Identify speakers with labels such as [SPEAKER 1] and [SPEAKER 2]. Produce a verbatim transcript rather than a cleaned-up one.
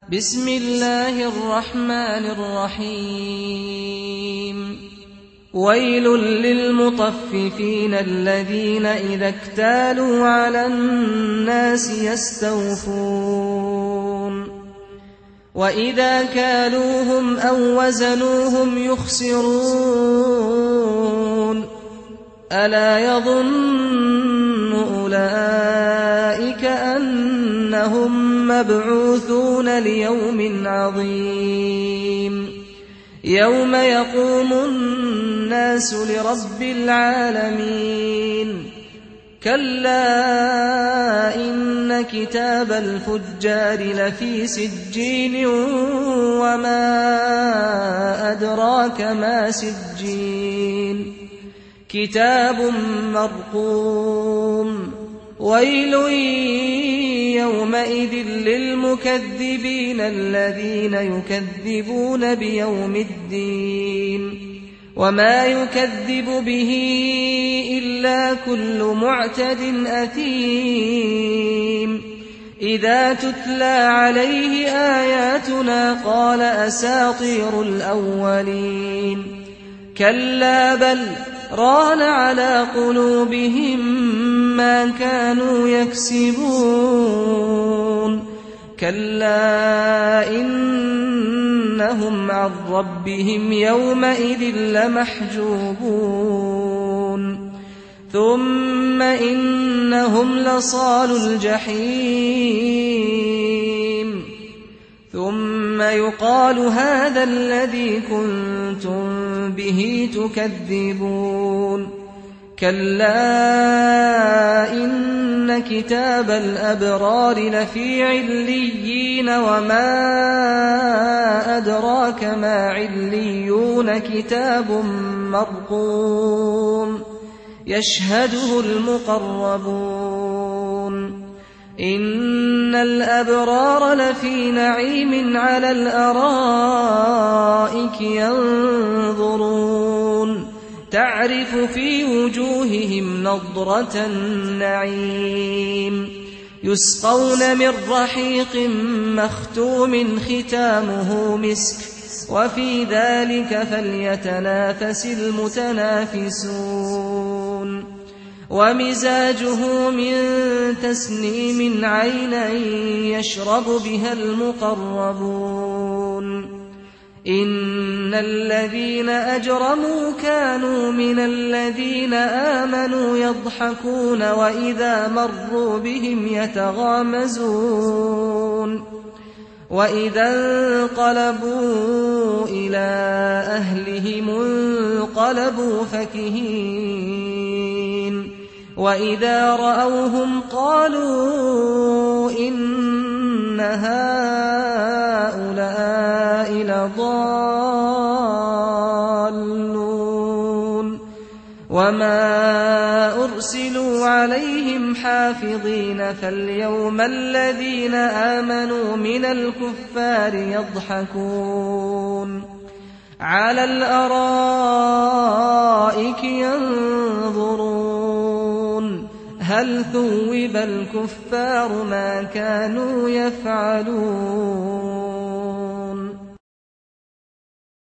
[SPEAKER 1] بسم الله الرحمن الرحيم ويل للمطففين الذين إذا اكتالوا على الناس يستوفون وإذا كالوهم أو وزنوهم يخسرون ألا يظن أولئك أنهم مبعوثون ليوم عظيم يوم يقوم الناس لرب العالمين كلا إن كتاب الفجار لفي سجين وما أدراك ما سجين كتاب مرقوم ويل يومئذ للمكذبين الذين يكذبون بيوم الدين وما يكذب به إلا كل معتد أثيم إذا تتلى عليه آياتنا قال أساطير الأولين كلا بل ران على قلوبهم ما كانوا يكسبون كلا إنهم عن ربهم يومئذ لمحجوبون ثم إنهم لصالو الجحيم ثم يقال هذا الذي كنتم به تكذبون كلا إن كتاب الأبرار لفي عليين وما أدراك ما عليون كتاب مرقوم يشهده المقربون إن الأبرار لفي نعيم على الأرائك ينظرون تعرف في وجوههم نضرة النعيم يسقون من رحيق مختوم ختامه مسك وفي ذلك فليتنافس المتنافسون ومزاجه من تسنيم عينا يشرب بها المقربون إن الذين أجرموا كانوا من الذين آمنوا يضحكون وإذا مروا بهم يتغامزون وإذا انقلبوا إلى أهلهم انقلبوا فكهين وإذا رأوهم قالوا إن هؤلاء لضالون وما أرسلوا عليهم حافظين فاليوم الذين آمنوا من الكفار يضحكون على الأرائك ينظرون هل ثوب الكفار ما كانوا يفعلون